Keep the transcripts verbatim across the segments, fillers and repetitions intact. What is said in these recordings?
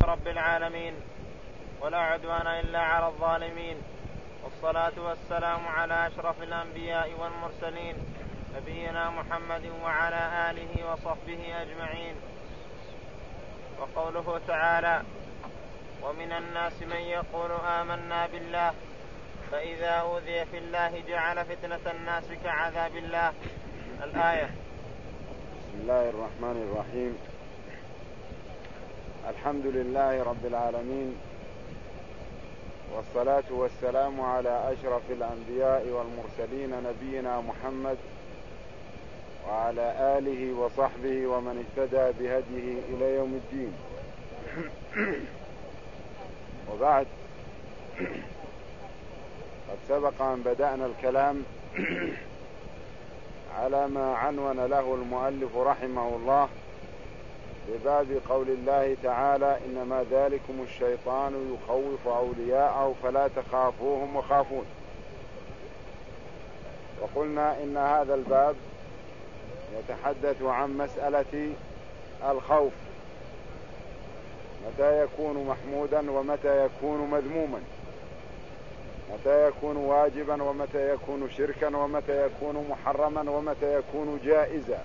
رب العالمين، ولا عدوان إلا على الظالمين، والصلاة والسلام على أشرف الأنبياء والمرسلين نبينا محمد وعلى آله وصحبه أجمعين. وقوله تعالى: ومن الناس من يقول آمنا بالله فإذا أوذي في الله جعل فتنة الناس كعذاب الله. الآية. بسم الله الرحمن الرحيم. الحمد لله رب العالمين، والصلاة والسلام على أشرف الأنبياء والمرسلين نبينا محمد وعلى آله وصحبه ومن اهتدى بهديه إلى يوم الدين. وبعد، قد سبق أن بدأنا الكلام على ما عنون له المؤلف رحمه الله بباب قول الله تعالى: إنما ذلكم الشيطان يخوف أولياءه فلا تخافوهم وخافون. وقلنا إن هذا الباب يتحدث عن مسألة الخوف، متى يكون محمودا ومتى يكون مذموما، متى يكون واجبا ومتى يكون شركا ومتى يكون محرما ومتى يكون جائزا.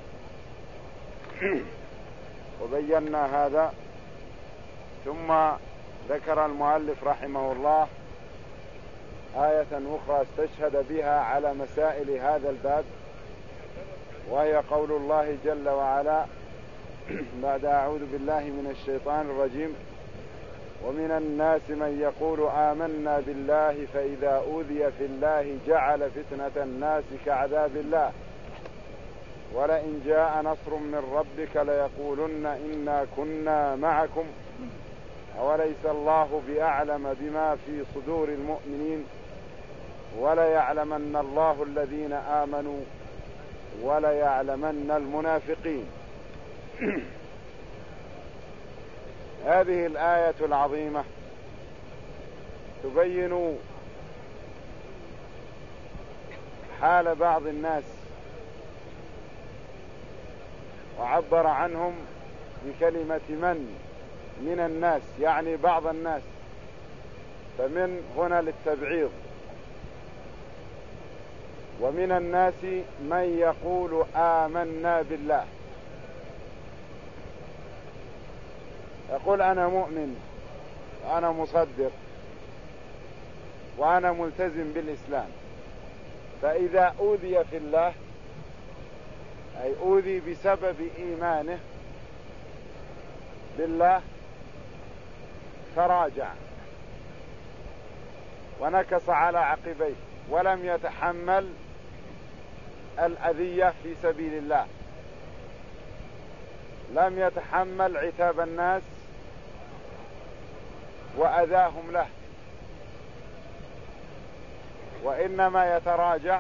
وبينا هذا، ثم ذكر المؤلف رحمه الله آية أخرى استشهد بها على مسائل هذا الباب، وهي قول الله جل وعلا بعد أعوذ بالله من الشيطان الرجيم: ومن الناس من يقول آمنا بالله فإذا أوذي في الله جعل فتنة الناس كعذاب الله ولئن جاء نصر من ربك ليقولن إنا كنا معكم أوليس الله بأعلم بما في صدور المؤمنين وليعلمن الله الذين آمنوا وليعلمن المنافقين. هذه الآية العظيمة تبين حال بعض الناس، وعبر عنهم بكلمة من من الناس، يعني بعض الناس، فمن هنا للتبعيض. ومن الناس من يقول آمنا بالله، يقول أنا مؤمن وأنا مصدق وأنا ملتزم بالإسلام، فإذا أوذي في الله أي أوذي بسبب إيمانه بالله تراجع ونكص على عقبيه ولم يتحمل الأذية في سبيل الله، لم يتحمل عتاب الناس وأذاهم له، وإنما يتراجع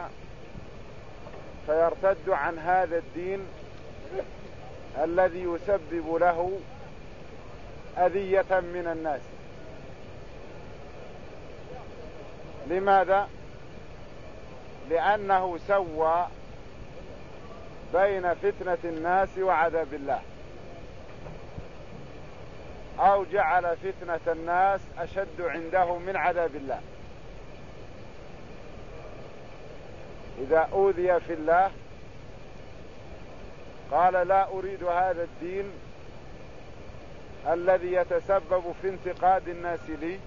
فيرتد عن هذا الدين الذي يسبب له أذية من الناس. لماذا؟ لأنه سوى بين فتنة الناس وعذاب الله، أو جعل فتنة الناس أشد عنده من عذاب الله. إذا أوذي في الله قال: لا أريد هذا الدين الذي يتسبب في انتقاد الناس لي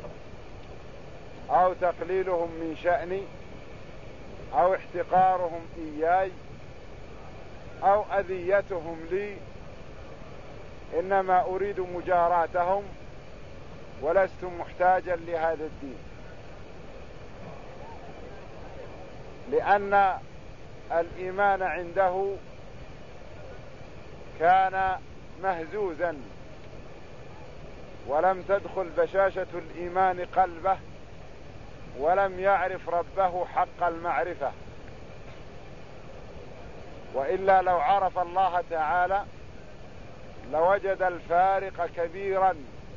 أو تقليلهم من شأني أو احتقارهم إياي أو أذيتهم لي، إنما أريد مجاراتهم ولست محتاجا لهذا الدين. لأن الإيمان عنده كان مهزوزا ولم تدخل بشاشة الإيمان قلبه ولم يعرف ربه حق المعرفة. وإلا لو عرف الله تعالى لوجد الفارق كبيرا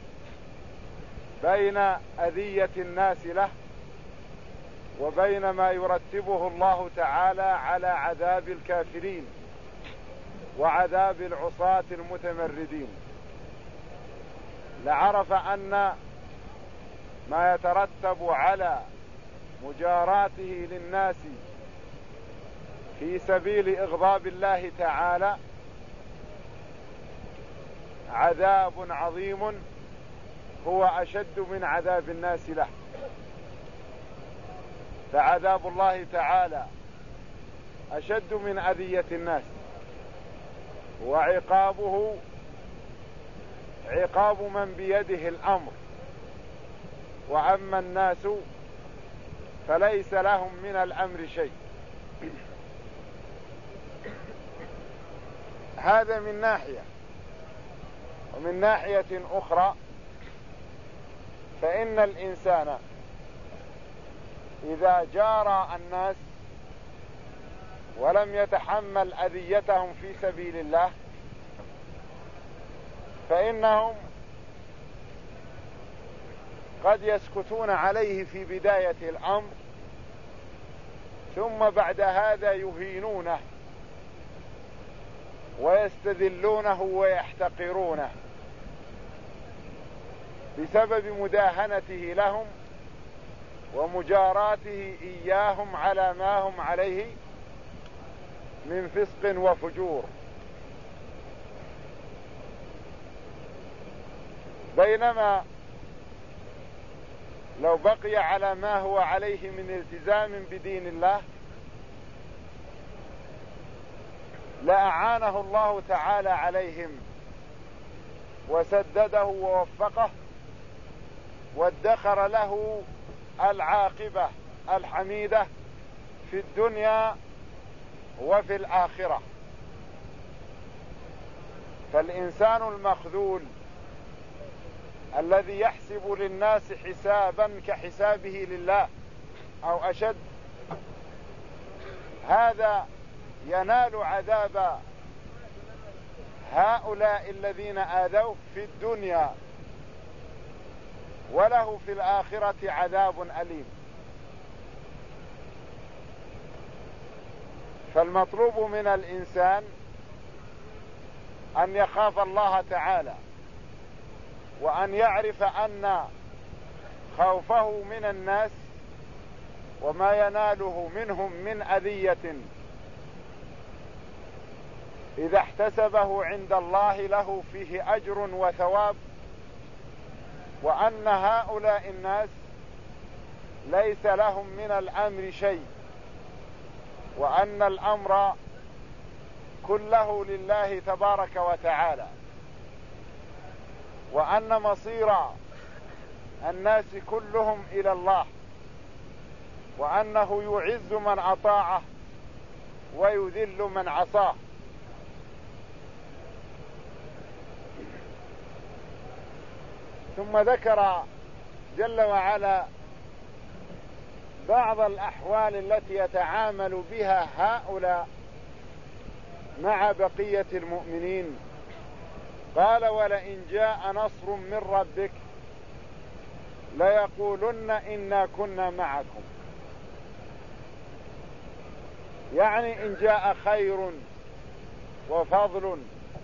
بين أذية الناس له وبين ما يرتبه الله تعالى على عذاب الكافرين وعذاب العصاة المتمردين. لعرف أن ما يترتب على مجاراته للناس في سبيل إغضاب الله تعالى عذاب عظيم هو أشد من عذاب الناس له. فعذاب الله تعالى أشد من أذية الناس، وعقابه عقاب من بيده الأمر، وأما الناس فليس لهم من الأمر شيء. هذا من ناحية. ومن ناحية أخرى فإن الإنسان إذا جارى الناس ولم يتحمل أذيتهم في سبيل الله فإنهم قد يسكتون عليه في بداية الأمر، ثم بعد هذا يهينونه ويستذلونه ويحتقرونه بسبب مداهنته لهم ومجاراته إياهم على ما هم عليه من فسق وفجور. بينما لو بقي على ما هو عليه من التزام بدين الله لأعانه الله تعالى عليهم وسدده ووفقه وادخر له العاقبة الحميدة في الدنيا وفي الآخرة. فالإنسان المخذول الذي يحسب للناس حسابا كحسابه لله أو أشد، هذا ينال عذاب هؤلاء الذين آذوه في الدنيا، وله في الآخرة عذاب أليم. فالمطلوب من الإنسان أن يخاف الله تعالى، وأن يعرف أن خوفه من الناس وما يناله منهم من أذية إذا احتسبه عند الله له فيه أجر وثواب، وأن هؤلاء الناس ليس لهم من الأمر شيء، وأن الأمر كله لله تبارك وتعالى، وأن مصير الناس كلهم إلى الله، وأنه يعز من أطاعه ويذل من عصاه. ثم ذكر جل وعلا بعض الأحوال التي يتعامل بها هؤلاء مع بقية المؤمنين. قال: ولئن جاء نصر من ربك ليقولن إنا كنا معكم. يعني إن جاء خير وفضل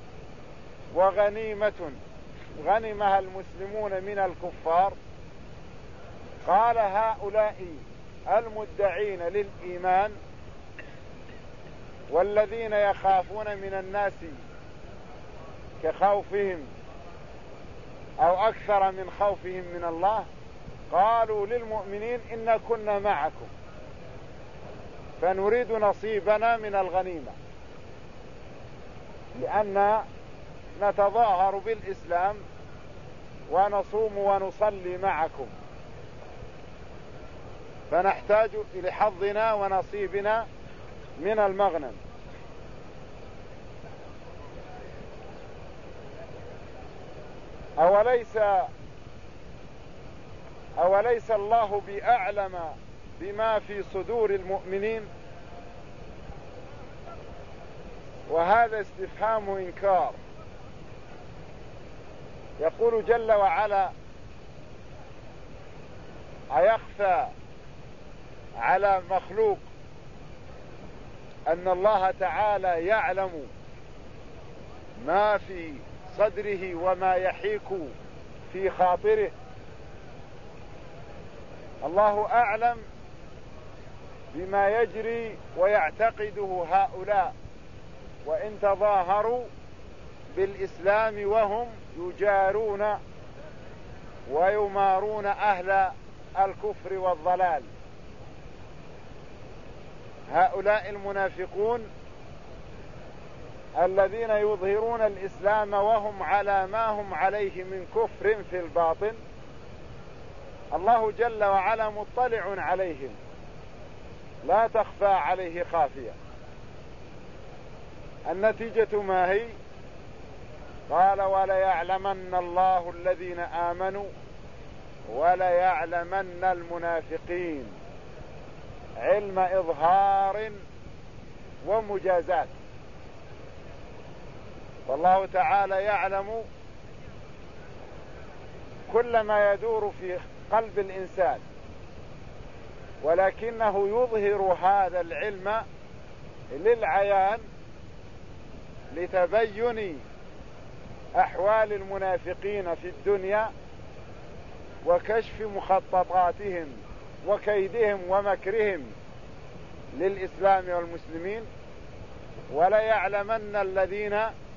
وغنيمة غنمها المسلمون من الكفار، قال هؤلاء المدعين للإيمان والذين يخافون من الناس كخوفهم أو أكثر من خوفهم من الله، قالوا للمؤمنين إنا كنا معكم فنريد نصيبنا من الغنيمة، لأن نتظاهر بالإسلام ونصوم ونصلي معكم، فنحتاج إلى حظنا ونصيبنا من المغنم. أوليس أوليس الله بأعلم بما في صدور المؤمنين؟ وهذا استفهام إنكار. يقول جل وعلا: أيخفى على مخلوق أن الله تعالى يعلم ما في صدره وما يحيك في خاطره. الله أعلم بما يجري ويعتقده هؤلاء، وإن تظاهروا بالإسلام وهم يجارون ويمارون أهل الكفر والضلال. هؤلاء المنافقون الذين يظهرون الإسلام وهم على ما هم عليه من كفر في الباطن، الله جل وعلا مطلع عليهم لا تخفى عليه خافية. النتيجة ما هي؟ قال وليعلمن الله الذين آمنوا وليعلمن المنافقين، علم إظهار ومجازات. والله تعالى يعلم كل ما يدور في قلب الإنسان، ولكنه يظهر هذا العلم للعيان لتبين أحوال المنافقين في الدنيا وكشف مخططاتهم وكيدهم ومكرهم للإسلام والمسلمين. وليعلمن الذين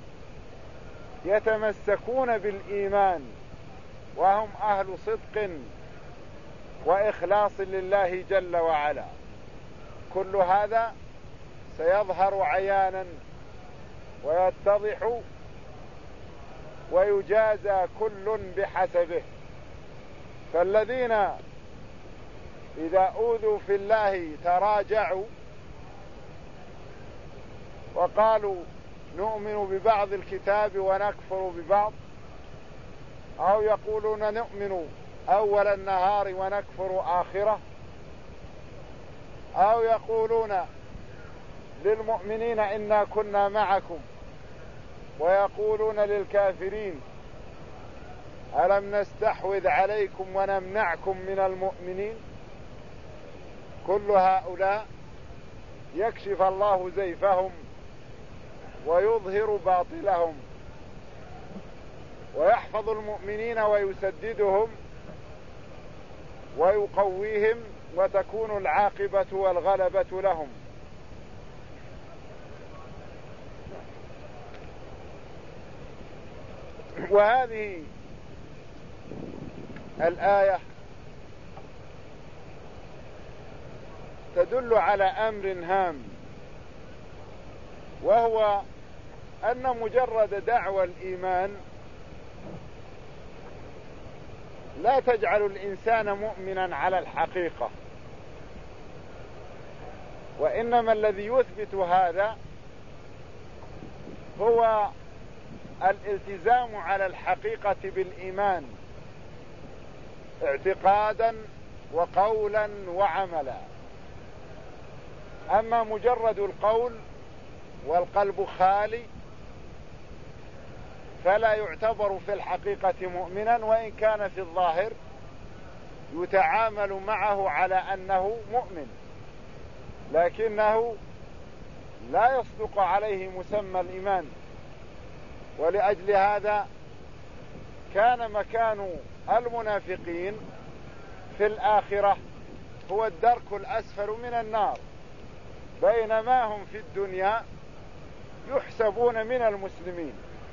يتمسكون بالإيمان وهم أهل صدق وإخلاص لله جل وعلا. كل هذا سيظهر عيانا ويتضح ويجازى كل بحسبه. فالذين إذا أوذوا في الله تراجعوا وقالوا نؤمن ببعض الكتاب ونكفر ببعض، أو يقولون نؤمن أول النهار ونكفر آخره، أو يقولون للمؤمنين إنا كنا معكم ويقولون للكافرين ألم نستحوذ عليكم ونمنعكم من المؤمنين. كل هؤلاء يكشف الله زيفهم ويظهر باطلهم ويحفظ المؤمنين ويسددهم ويقويهم، وتكون العاقبة والغلبة لهم. وهذه الآية تدل على أمر هام، وهو أن مجرد دعوى الإيمان لا تجعل الإنسان مؤمنا على الحقيقة، وإنما الذي يثبت هذا هو الالتزام على الحقيقة بالإيمان اعتقادا وقولا وعملا. أما مجرد القول والقلب خالي فلا يعتبر في الحقيقة مؤمنا، وإن كان في الظاهر يتعامل معه على أنه مؤمن، لكنه لا يصدق عليه مسمى الإيمان. ولأجل هذا كان مكان المنافقين في الآخرة هو الدرك الأسفل من النار، بينما هم في الدنيا يحسبون من المسلمين.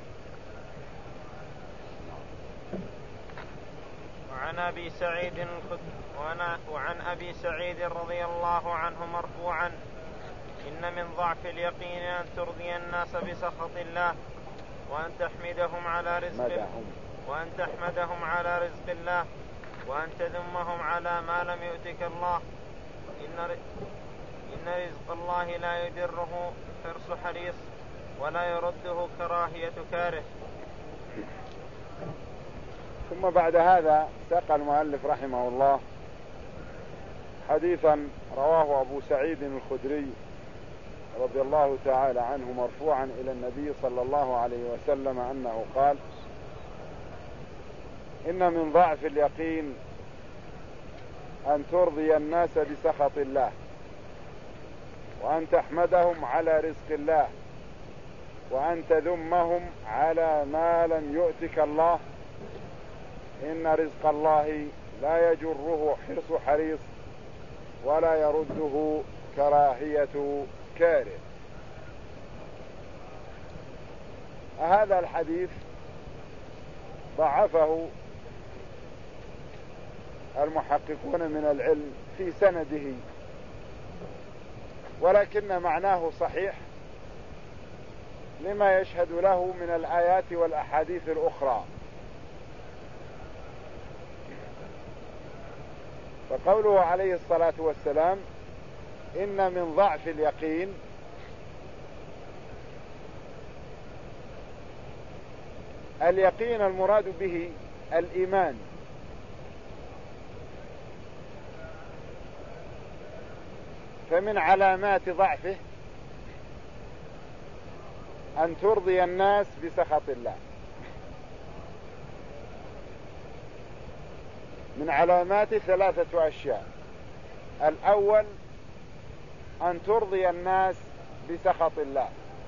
وعن أبي سعيد الخدري وعن أبي سعيد رضي الله عنه مرفوعا: إن من ضعف اليقين أن ترضي الناس بسخط الله وأن تحمدهم على رزق الله وأن تحمدهم على رزق الله وأن تذمهم على ما لم يؤتك الله. إن إن رزق الله لا يدره حرص حريص ولا يرده كراهية كاره. ثم بعد هذا ساق المؤلف رحمه الله حديثا رواه أبو سعيد الخدري رضي الله تعالى عنه مرفوعا إلى النبي صلى الله عليه وسلم أنه قال: إن من ضعف اليقين أن ترضي الناس بسخط الله وأن تحمدهم على رزق الله وأن تذمهم على ما لم يؤتك الله. إن رزق الله لا يجره حرص حريص ولا يرده كراهية كاره. هذا الحديث ضعفه المحققون من العلم في سنده، ولكن معناه صحيح لما يشهد له من الآيات والأحاديث الأخرى. فقوله عليه الصلاة والسلام إن من ضعف اليقين اليقين المراد به الإيمان، فمن علامات ضعفه أن ترضي الناس بسخط الله. من علامات ثلاثة أشياء: الأول أن ترضي الناس بسخط الله،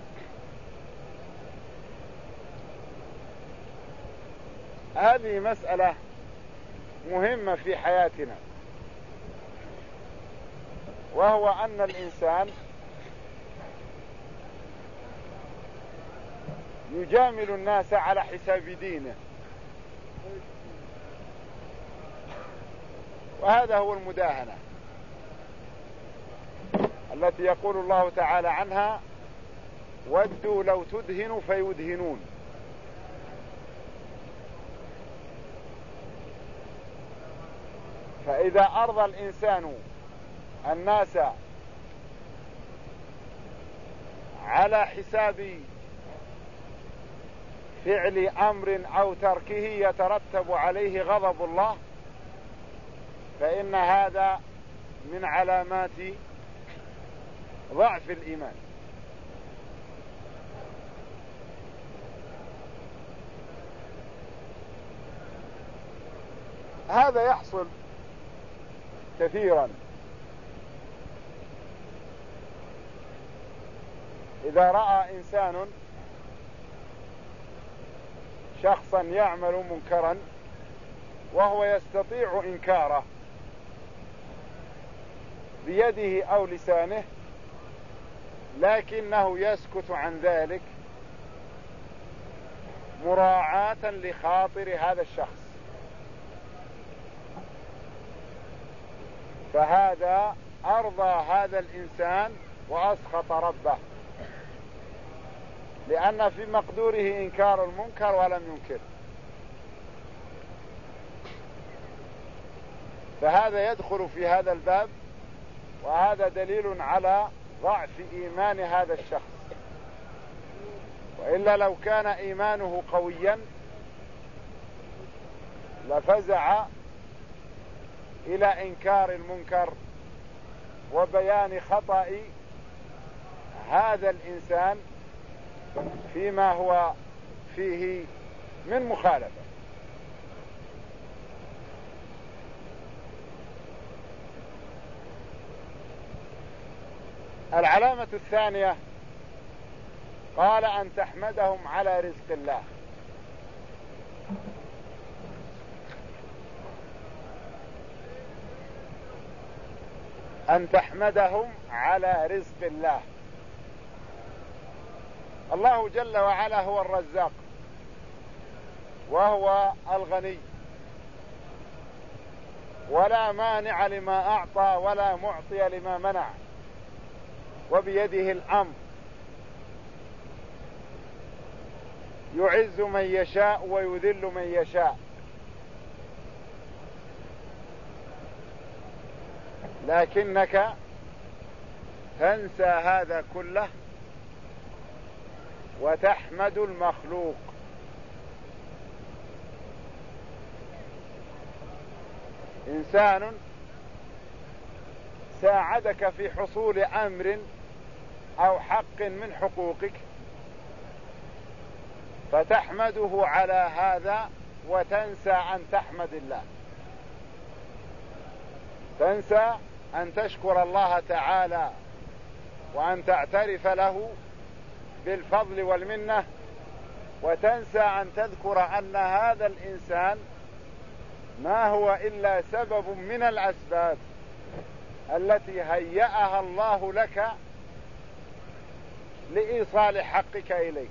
هذه مسألة مهمة في حياتنا، وهو أن الإنسان يجامل الناس على حساب دينه، وهذا هو المداهنة التي يقول الله تعالى عنها ودوا لو تدهنوا فيدهنون. فإذا أرضى الإنسان الناس على حساب فعل أمر أو تركه يترتب عليه غضب الله، فإن هذا من علامات ضعف الإيمان. هذا يحصل كثيرا إذا رأى إنسان شخصا يعمل منكرا وهو يستطيع إنكاره بيده أو لسانه، لكنه يسكت عن ذلك مراعاة لخاطر هذا الشخص، فهذا أرضى هذا الإنسان وأسخط ربه، لأن في مقدوره إنكار المنكر ولم ينكر، فهذا يدخل في هذا الباب، وهذا دليل على ضعف إيمان هذا الشخص. وإلا لو كان إيمانه قويا لفزع إلى إنكار المنكر وبيان خطأ هذا الإنسان فيما هو فيه من مخالفة. العلامة الثانية قال أن تحمدهم على رزق الله. أن تحمدهم على رزق الله. الله جل وعلا هو الرزاق وهو الغني، ولا مانع لما أعطى ولا معطي لما منع، وبيده الأمر، يعز من يشاء ويذل من يشاء. لكنك تنسى هذا كله وتحمد المخلوق. إنسان ساعدك في حصول أمر أو حق من حقوقك فتحمده على هذا وتنسى أن تحمد الله، تنسى أن تشكر الله تعالى وأن تعترف له بالفضل والمنة، وتنسى أن تذكر أن هذا الإنسان ما هو إلا سبب من الأسباب التي هيأها الله لك لإيصال حقك إليك،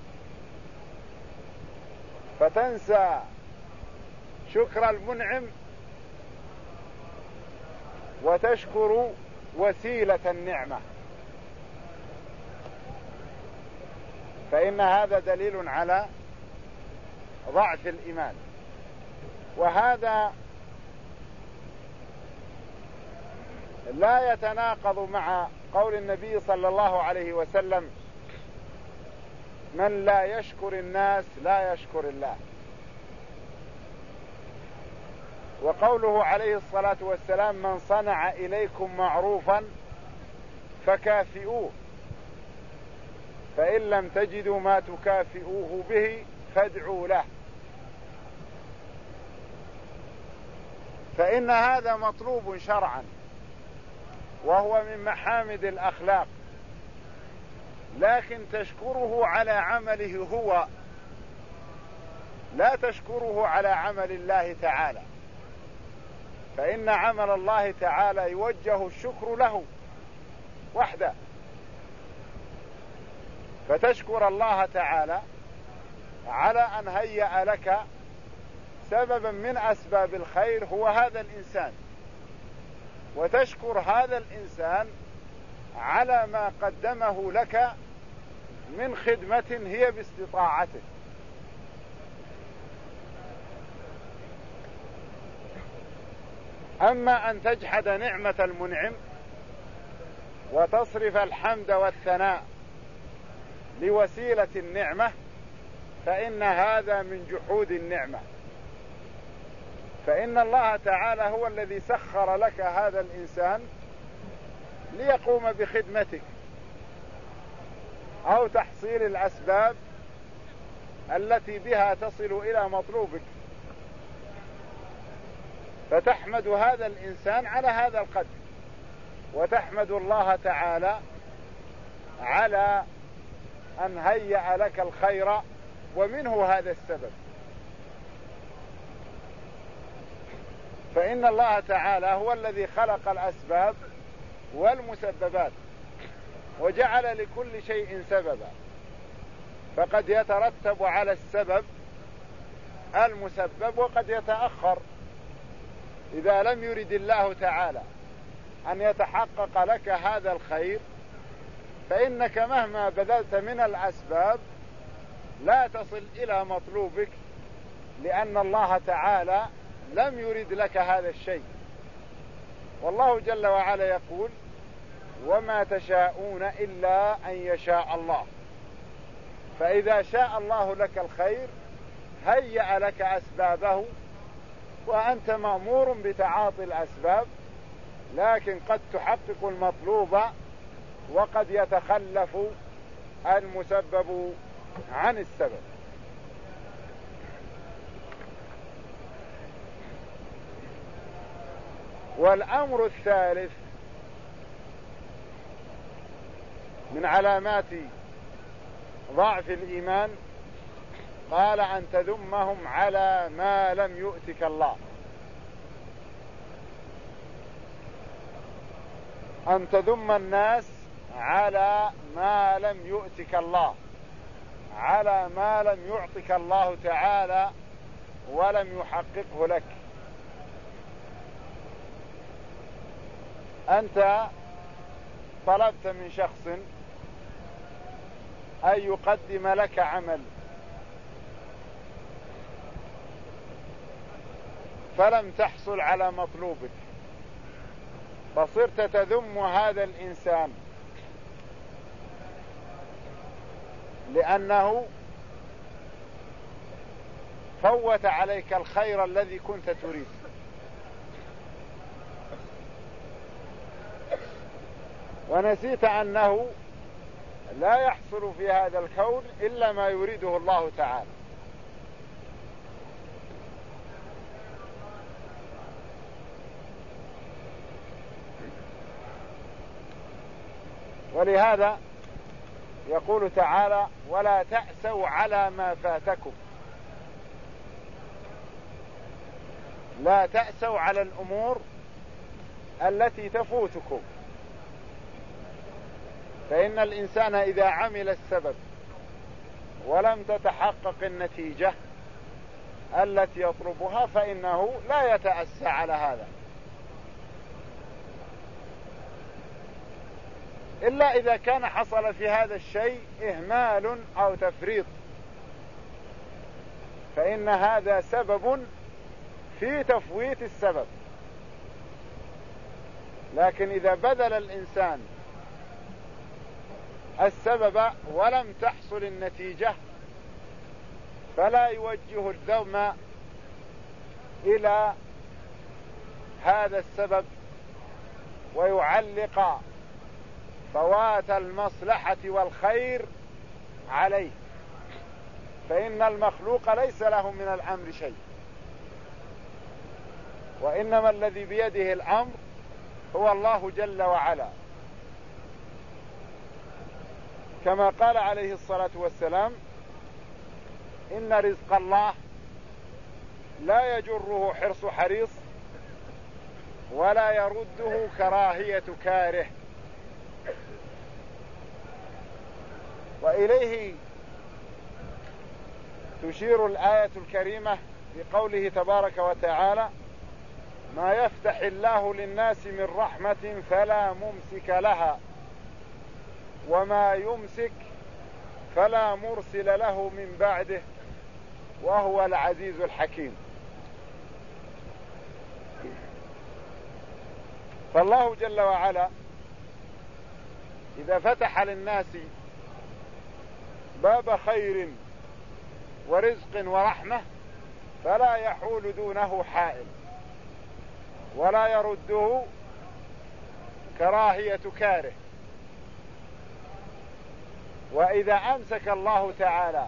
فتنسى شكر المنعم وتشكر وسيلة النعمة. فإن هذا دليل على ضعف الإيمان، وهذا لا يتناقض مع قول النبي صلى الله عليه وسلم: من لا يشكر الناس لا يشكر الله. وقوله عليه الصلاة والسلام: من صنع إليكم معروفا فكافئوه، فإن لم تجدوا ما تكافئوه به فادعوا له. فإن هذا مطلوب شرعا، وهو من محامد الأخلاق، لكن تشكره على عمله هو، لا تشكره على عمل الله تعالى، فإن عمل الله تعالى يوجه الشكر له وحده. فتشكر الله تعالى على أن هيأ لك سببا من أسباب الخير هو هذا الإنسان، وتشكر هذا الإنسان على ما قدمه لك من خدمة هي باستطاعته. أما أن تجحد نعمة المنعم وتصرف الحمد والثناء لوسيلة النعمة، فإن هذا من جحود النعمة. فإن الله تعالى هو الذي سخر لك هذا الإنسان ليقوم بخدمتك أو تحصيل الأسباب التي بها تصل إلى مطلوبك، فتحمد هذا الإنسان على هذا القدر، وتحمد الله تعالى على أن هيأ لك الخير ومنه هذا السبب. فإن الله تعالى هو الذي خلق الأسباب والمسببات وجعل لكل شيء سببا، فقد يترتب على السبب المسبب وقد يتأخر إذا لم يرد الله تعالى أن يتحقق لك هذا الخير، فإنك مهما بذلت من الأسباب لا تصل إلى مطلوبك، لأن الله تعالى لم يرد لك هذا الشيء. والله جل وعلا يقول: وما تشاءون إلا أن يشاء الله. فإذا شاء الله لك الخير هيأ لك أسبابه، وأنت مأمور بتعاطي الأسباب، لكن قد تحقق المطلوب وقد يتخلف المسبب عن السبب. والأمر الثالث من علامات ضعف الإيمان قال: أن تذمهم على ما لم يؤتك الله. أن تذم الناس على ما لم يؤتك الله، على ما لم يعطك الله تعالى ولم يحققه لك. أنت طلبت من شخص أن يقدم لك عمل، فلم تحصل على مطلوبك، فصرت تذم هذا الإنسان لأنه فوت عليك الخير الذي كنت تريد. ونسيت أنه لا يحصل في هذا الكون إلا ما يريده الله تعالى. ولهذا يقول تعالى: ولا تأسوا على ما فاتكم. لا تأسوا على الأمور التي تفوتكم، فإن الإنسان إذا عمل السبب ولم تتحقق النتيجة التي يطلبها فإنه لا يتأسى على هذا، إلا إذا كان حصل في هذا الشيء إهمال أو تفريط، فإن هذا سبب في تفويت السبب. لكن إذا بذل الإنسان السبب ولم تحصل النتيجة فلا يوجه الذم إلى هذا السبب ويعلق فوات المصلحة والخير عليه، فإن المخلوق ليس له من الأمر شيء، وإنما الذي بيده الأمر هو الله جل وعلا، كما قال عليه الصلاة والسلام: إن رزق الله لا يجره حرص حريص ولا يرده كراهية كاره. وإليه تشير الآية الكريمة بقوله تبارك وتعالى: ما يفتح الله للناس من رحمة فلا ممسك لها وما يمسك فلا مرسل له من بعده وهو العزيز الحكيم. فالله جل وعلا إذا فتح للناس باب خير ورزق ورحمة فلا يحول دونه حائل ولا يرده كراهية كاره. وإذا أمسك الله تعالى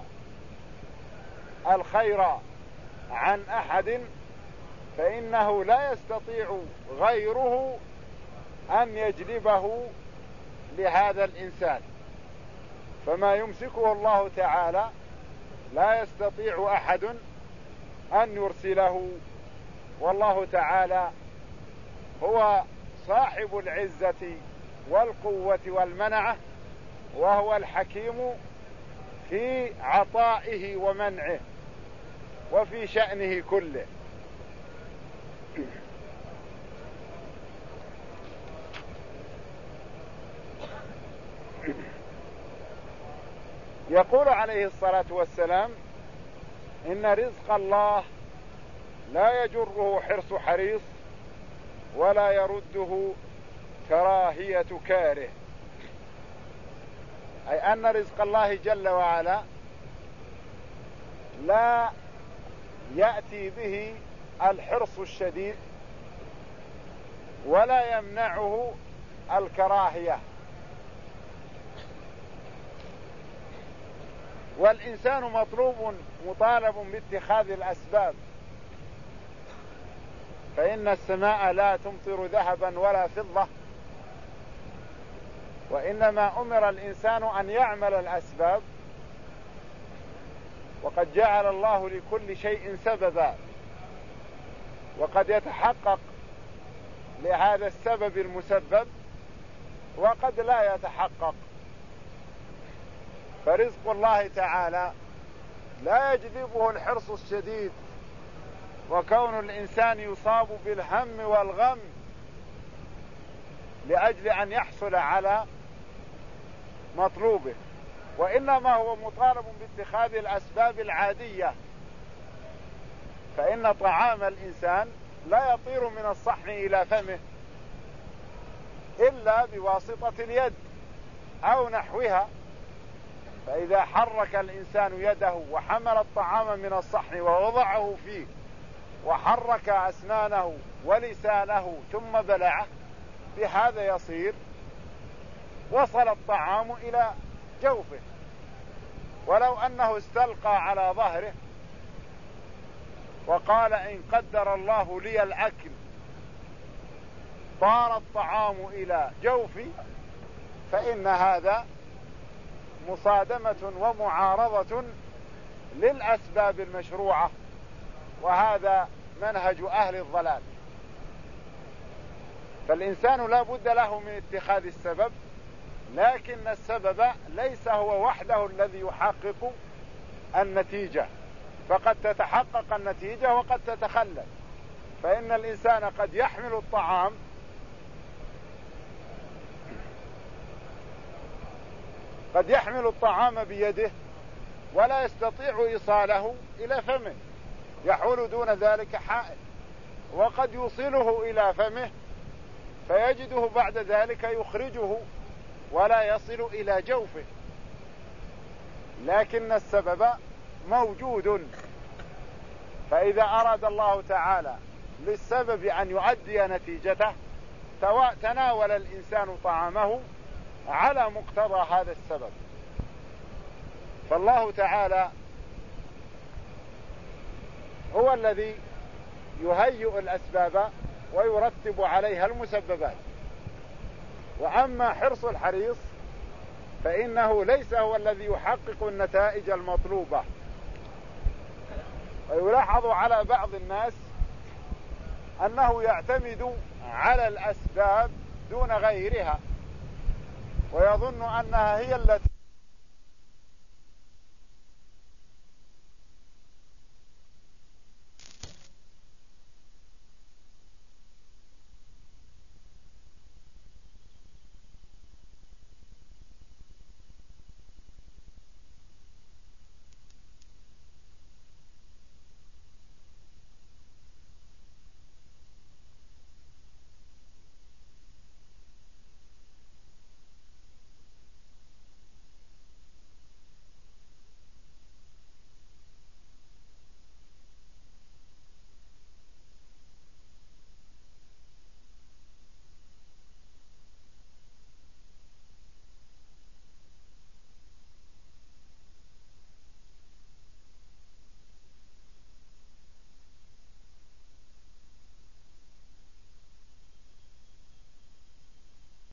الخير عن أحد فإنه لا يستطيع غيره أن يجلبه لهذا الإنسان، فما يمسكه الله تعالى لا يستطيع أحد أن يرسله، والله تعالى هو صاحب العزة والقوة والمنعة، وهو الحكيم في عطائه ومنعه وفي شأنه كله. يقول عليه الصلاة والسلام: إن رزق الله لا يجره حرص حريص ولا يرده كراهية كاره، أي أن رزق الله جل وعلا لا يأتي به الحرص الشديد ولا يمنعه الكراهية. والإنسان مطلوب مطالب باتخاذ الأسباب، فإن السماء لا تمطر ذهبا ولا فضة، وإنما أمر الإنسان أن يعمل الأسباب، وقد جعل الله لكل شيء سببا، وقد يتحقق لهذا السبب المسبب وقد لا يتحقق. فرزق الله تعالى لا يجذبه الحرص الشديد، وكون الإنسان يصاب بالهم والغم لأجل أن يحصل على مطلوبه، وإنما هو مطالب باتخاذ الأسباب العادية، فإن طعام الإنسان لا يطير من الصحن إلى فمه إلا بواسطة اليد أو نحوها، فإذا حرك الإنسان يده وحمل الطعام من الصحن ووضعه فيه وحرك أسنانه ولسانه ثم بلعه، بهذا يصير وصل الطعام إلى جوفه. ولو أنه استلقى على ظهره وقال: إن قدر الله لي الأكل طار الطعام إلى جوفي، فإن هذا مصادمة ومعارضة للأسباب المشروعة، وهذا منهج أهل الضلال. فالإنسان لا بد له من اتخاذ السبب، لكن السبب ليس هو وحده الذي يحقق النتيجة، فقد تتحقق النتيجة وقد تتخلل. فإن الإنسان قد يحمل الطعام قد يحمل الطعام بيده ولا يستطيع إيصاله إلى فمه، يحول دون ذلك حائل، وقد يوصله إلى فمه فيجده بعد ذلك يخرجه ولا يصل إلى جوفه. لكن السبب موجود، فإذا أراد الله تعالى للسبب أن يؤدي نتيجته تناول الإنسان طعامه على مقتضى هذا السبب. فالله تعالى هو الذي يهيئ الأسباب ويرتب عليها المسببات. وأما حرص الحريص فإنه ليس هو الذي يحقق النتائج المطلوبة. ويلاحظ على بعض الناس أنه يعتمد على الأسباب دون غيرها، ويظن أنها هي التي